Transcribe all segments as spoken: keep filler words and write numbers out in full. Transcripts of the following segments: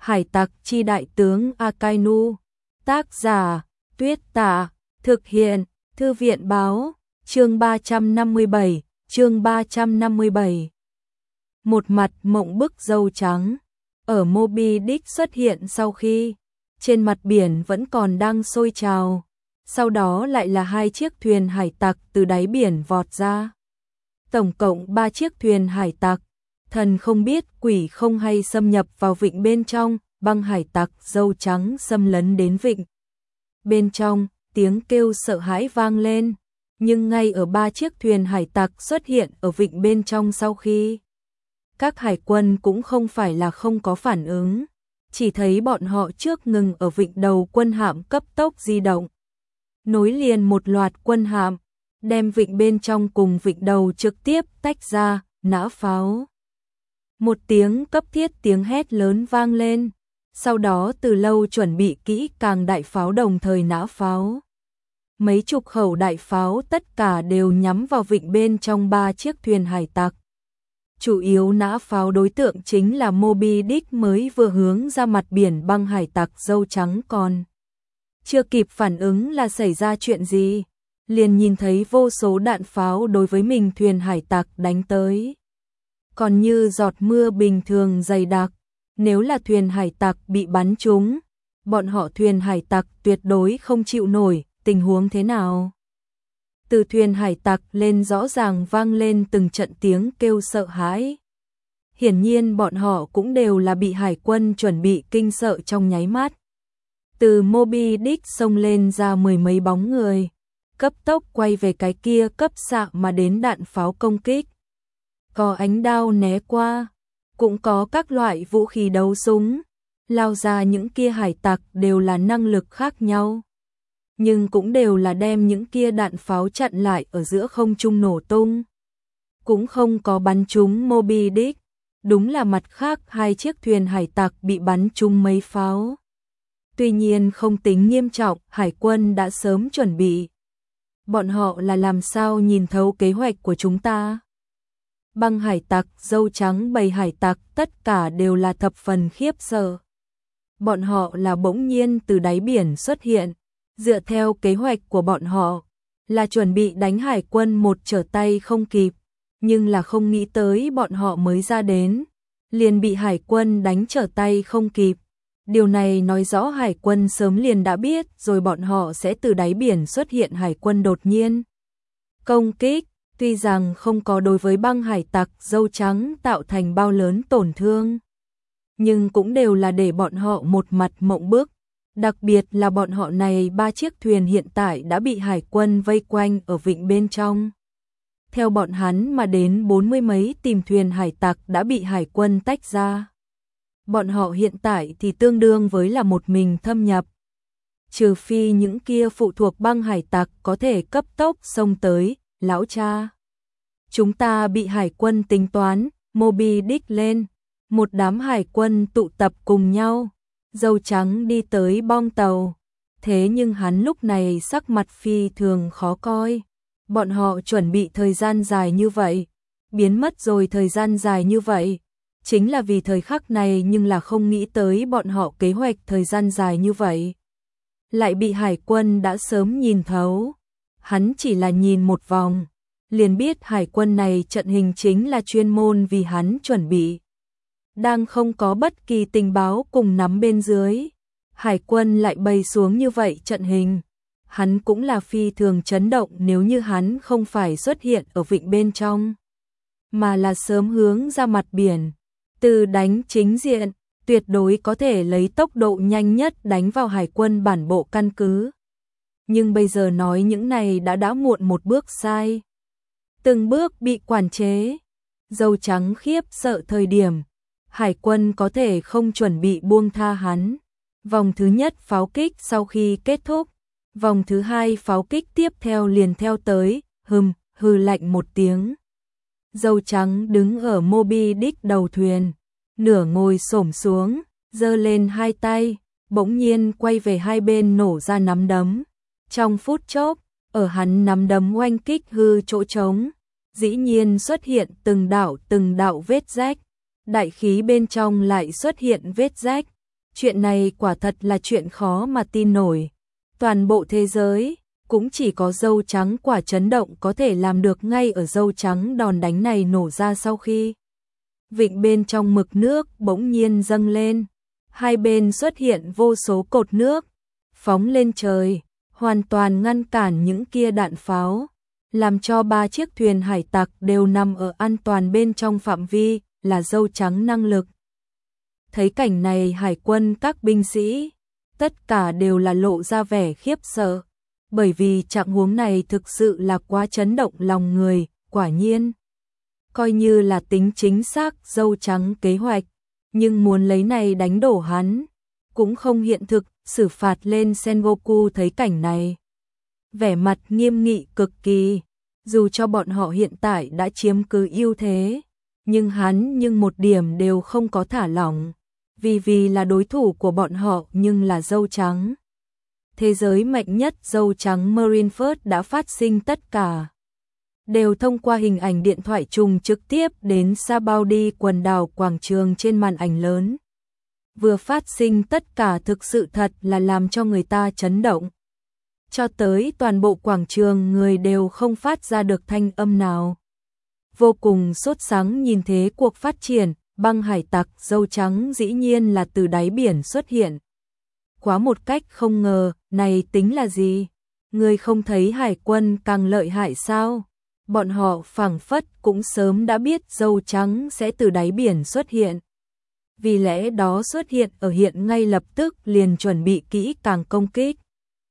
Hải tặc chi đại tướng Akainu. Tác giả, Tuyết Tả. Thực hiện, Thư viện báo. Chương ba trăm năm mươi bảy, chương ba trăm năm mươi bảy. Một mặt mộng bức dâu trắng. Ở Moby Dick xuất hiện sau khi trên mặt biển vẫn còn đang sôi trào. Sau đó lại là hai chiếc thuyền hải tặc từ đáy biển vọt ra. Tổng cộng ba chiếc thuyền hải tặc. Thần không biết quỷ không hay xâm nhập vào vịnh bên trong, băng hải tặc dâu trắng xâm lấn đến vịnh. Bên trong, tiếng kêu sợ hãi vang lên, nhưng ngay ở ba chiếc thuyền hải tặc xuất hiện ở vịnh bên trong sau khi các hải quân cũng không phải là không có phản ứng, chỉ thấy bọn họ trước ngừng ở vịnh đầu quân hạm cấp tốc di động, nối liền một loạt quân hạm, đem vịnh bên trong cùng vịnh đầu trực tiếp tách ra, nã pháo. Một tiếng cấp thiết tiếng hét lớn vang lên, sau đó từ lâu chuẩn bị kỹ càng đại pháo đồng thời nã pháo. Mấy chục khẩu đại pháo tất cả đều nhắm vào vịnh bên trong ba chiếc thuyền hải tặc. Chủ yếu nã pháo đối tượng chính là Moby Dick mới vừa hướng ra mặt biển băng hải tặc dâu trắng còn chưa kịp phản ứng là xảy ra chuyện gì, liền nhìn thấy vô số đạn pháo đối với mình thuyền hải tặc đánh tới. Còn như giọt mưa bình thường dày đặc, nếu là thuyền hải tặc bị bắn trúng, bọn họ thuyền hải tặc tuyệt đối không chịu nổi, tình huống thế nào? Từ thuyền hải tặc lên rõ ràng vang lên từng trận tiếng kêu sợ hãi. Hiển nhiên bọn họ cũng đều là bị hải quân chuẩn bị kinh sợ trong nháy mắt. Từ Moby Dick xông lên ra mười mấy bóng người, cấp tốc quay về cái kia cấp xạ mà đến đạn pháo công kích. Có ánh đao né qua, cũng có các loại vũ khí đấu súng, lao ra những kia hải tặc đều là năng lực khác nhau. Nhưng cũng đều là đem những kia đạn pháo chặn lại ở giữa không trung nổ tung. Cũng không có bắn trúng Moby Dick, đúng là mặt khác hai chiếc thuyền hải tặc bị bắn trúng mấy pháo. Tuy nhiên không tính nghiêm trọng, hải quân đã sớm chuẩn bị. Bọn họ là làm sao nhìn thấu kế hoạch của chúng ta? Băng hải tặc, dâu trắng bầy hải tặc tất cả đều là thập phần khiếp sợ. Bọn họ là bỗng nhiên từ đáy biển xuất hiện, dựa theo kế hoạch của bọn họ là chuẩn bị đánh hải quân một trở tay không kịp, nhưng là không nghĩ tới bọn họ mới ra đến, liền bị hải quân đánh trở tay không kịp. Điều này nói rõ hải quân sớm liền đã biết rồi bọn họ sẽ từ đáy biển xuất hiện hải quân đột nhiên công kích. Tuy rằng không có đối với băng hải tặc dâu trắng tạo thành bao lớn tổn thương, nhưng cũng đều là để bọn họ một mặt mộng bức, đặc biệt là bọn họ này ba chiếc thuyền hiện tại đã bị hải quân vây quanh ở vịnh bên trong. Theo bọn hắn mà đến bốn mươi mấy tìm thuyền hải tặc đã bị hải quân tách ra. Bọn họ hiện tại thì tương đương với là một mình thâm nhập. Trừ phi những kia phụ thuộc băng hải tặc có thể cấp tốc xông tới. Lão cha, chúng ta bị hải quân tính toán. Moby Dick lên, một đám hải quân tụ tập cùng nhau, dâu trắng đi tới bong tàu, thế nhưng hắn lúc này sắc mặt phi thường khó coi. Bọn họ chuẩn bị thời gian dài như vậy, biến mất rồi thời gian dài như vậy, chính là vì thời khắc này, nhưng là không nghĩ tới bọn họ kế hoạch thời gian dài như vậy lại bị hải quân đã sớm nhìn thấu. Hắn chỉ là nhìn một vòng, liền biết hải quân này trận hình chính là chuyên môn vì hắn chuẩn bị. Đang không có bất kỳ tình báo cùng nắm bên dưới, hải quân lại bày xuống như vậy trận hình. Hắn cũng là phi thường chấn động, nếu như hắn không phải xuất hiện ở vịnh bên trong, mà là sớm hướng ra mặt biển, từ đánh chính diện, tuyệt đối có thể lấy tốc độ nhanh nhất đánh vào hải quân bản bộ căn cứ. Nhưng bây giờ nói những này đã đã muộn một bước sai. Từng bước bị quản chế. Dâu trắng khiếp sợ thời điểm, hải quân có thể không chuẩn bị buông tha hắn. Vòng thứ nhất pháo kích sau khi kết thúc, vòng thứ hai pháo kích tiếp theo liền theo tới, hừm, hừ lạnh một tiếng. Dâu trắng đứng ở Moby Dick đầu thuyền, nửa ngồi xổm xuống, giơ lên hai tay, bỗng nhiên quay về hai bên nổ ra nắm đấm. Trong phút chốc, ở hắn nắm đấm oanh kích hư chỗ trống, dĩ nhiên xuất hiện từng đạo từng đạo vết rách, đại khí bên trong lại xuất hiện vết rách, Chuyện này quả thật là chuyện khó mà tin nổi. Toàn bộ thế giới, cũng chỉ có dâu trắng quả chấn động có thể làm được. Ngay ở dâu trắng đòn đánh này nổ ra sau khi vịnh bên trong mực nước bỗng nhiên dâng lên, hai bên xuất hiện vô số cột nước, phóng lên trời, hoàn toàn ngăn cản những kia đạn pháo, làm cho ba chiếc thuyền hải tặc đều nằm ở an toàn bên trong phạm vi là dâu trắng năng lực. Thấy cảnh này hải quân các binh sĩ, tất cả đều là lộ ra vẻ khiếp sợ, bởi vì trạng huống này thực sự là quá chấn động lòng người, quả nhiên. Coi như là tính chính xác dâu trắng kế hoạch, nhưng muốn lấy này đánh đổ hắn, cũng không hiện thực. Xử phạt lên Sengoku thấy cảnh này, vẻ mặt nghiêm nghị cực kỳ, dù cho bọn họ hiện tại đã chiếm cứ ưu thế, nhưng hắn nhưng một điểm đều không có thả lỏng, vì vì là đối thủ của bọn họ nhưng là dâu trắng. Thế giới mạnh nhất dâu trắng Marineford đã phát sinh tất cả, đều thông qua hình ảnh điện thoại trùng trực tiếp đến Sabaody quần đảo quảng trường trên màn ảnh lớn. Vừa phát sinh tất cả thực sự thật là làm cho người ta chấn động. Cho tới toàn bộ quảng trường người đều không phát ra được thanh âm nào. Vô cùng sốt sắng nhìn thế cuộc phát triển, băng hải tặc dâu trắng dĩ nhiên là từ đáy biển xuất hiện. Quá một cách không ngờ, này tính là gì? Người không thấy hải quân càng lợi hại sao? Bọn họ phảng phất cũng sớm đã biết dâu trắng sẽ từ đáy biển xuất hiện. Vì lẽ đó xuất hiện ở hiện ngay lập tức liền chuẩn bị kỹ càng công kích.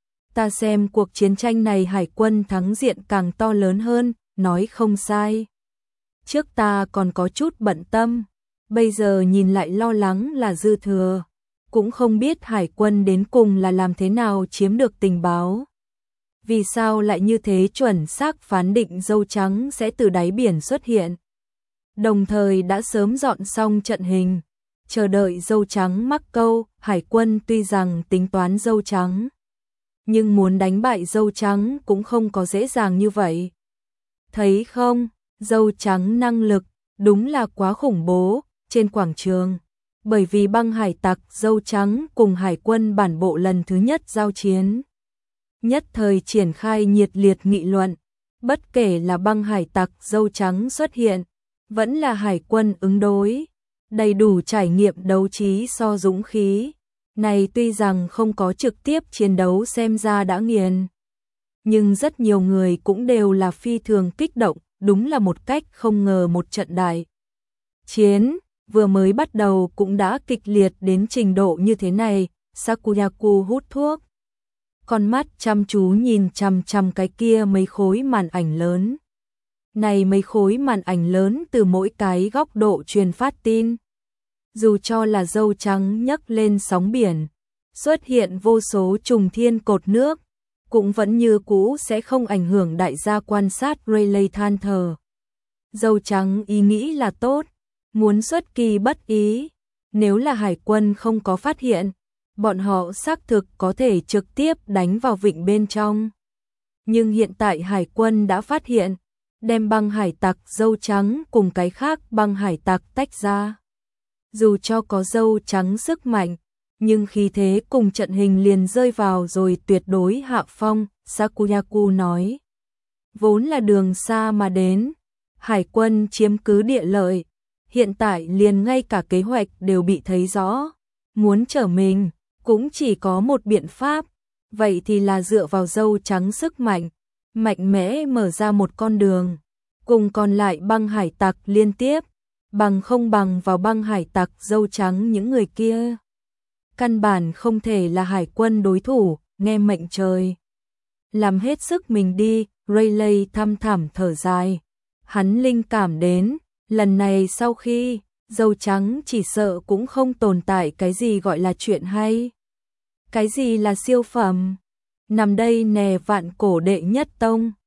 Ta xem cuộc chiến tranh này hải quân thắng diện càng to lớn hơn, nói không sai. Trước ta còn có chút bận tâm, bây giờ nhìn lại lo lắng là dư thừa. Cũng không biết hải quân đến cùng là làm thế nào chiếm được tình báo. Vì sao lại như thế chuẩn xác phán định dâu trắng sẽ từ đáy biển xuất hiện. Đồng thời đã sớm dọn xong trận hình, chờ đợi dâu trắng mắc câu. Hải quân tuy rằng tính toán dâu trắng, nhưng muốn đánh bại dâu trắng cũng không có dễ dàng như vậy. Thấy không, dâu trắng năng lực đúng là quá khủng bố. Trên quảng trường, bởi vì băng hải tặc dâu trắng cùng hải quân bản bộ lần thứ nhất giao chiến, nhất thời triển khai nhiệt liệt nghị luận. Bất kể là băng hải tặc dâu trắng xuất hiện, vẫn là hải quân ứng đối, đầy đủ trải nghiệm đấu trí so dũng khí. Này tuy rằng không có trực tiếp chiến đấu xem ra đã nghiền, nhưng rất nhiều người cũng đều là phi thường kích động, đúng là một cách không ngờ một trận đại chiến vừa mới bắt đầu cũng đã kịch liệt đến trình độ như thế này. Sakuyaku hút thuốc, con mắt chăm chú nhìn chằm chằm cái kia mấy khối màn ảnh lớn. Này mấy khối màn ảnh lớn từ mỗi cái góc độ truyền phát tin. Dù cho là dâu trắng nhấc lên sóng biển, xuất hiện vô số trùng thiên cột nước, cũng vẫn như cũ sẽ không ảnh hưởng đại gia quan sát. Rayleigh than thở. Dâu trắng ý nghĩ là tốt, muốn xuất kỳ bất ý. Nếu là hải quân không có phát hiện, bọn họ xác thực có thể trực tiếp đánh vào vịnh bên trong. Nhưng hiện tại hải quân đã phát hiện, đem băng hải tặc dâu trắng cùng cái khác băng hải tặc tách ra. Dù cho có dâu trắng sức mạnh, nhưng khí thế cùng trận hình liền rơi vào rồi tuyệt đối hạ phong. Sakuyaku nói, vốn là đường xa mà đến, hải quân chiếm cứ địa lợi, hiện tại liền ngay cả kế hoạch đều bị thấy rõ, muốn trở mình cũng chỉ có một biện pháp, vậy thì là dựa vào dâu trắng sức mạnh, mạnh mẽ mở ra một con đường, cùng còn lại băng hải tặc liên tiếp, bằng không bằng vào băng hải tặc dâu trắng những người kia. Căn bản không thể là hải quân đối thủ, nghe mệnh trời. Làm hết sức mình đi. Rayleigh thăm thẳm thở dài. Hắn linh cảm đến, lần này sau khi dâu trắng chỉ sợ cũng không tồn tại cái gì gọi là chuyện hay. Cái gì là siêu phẩm? Nằm đây nè vạn cổ đệ nhất tông,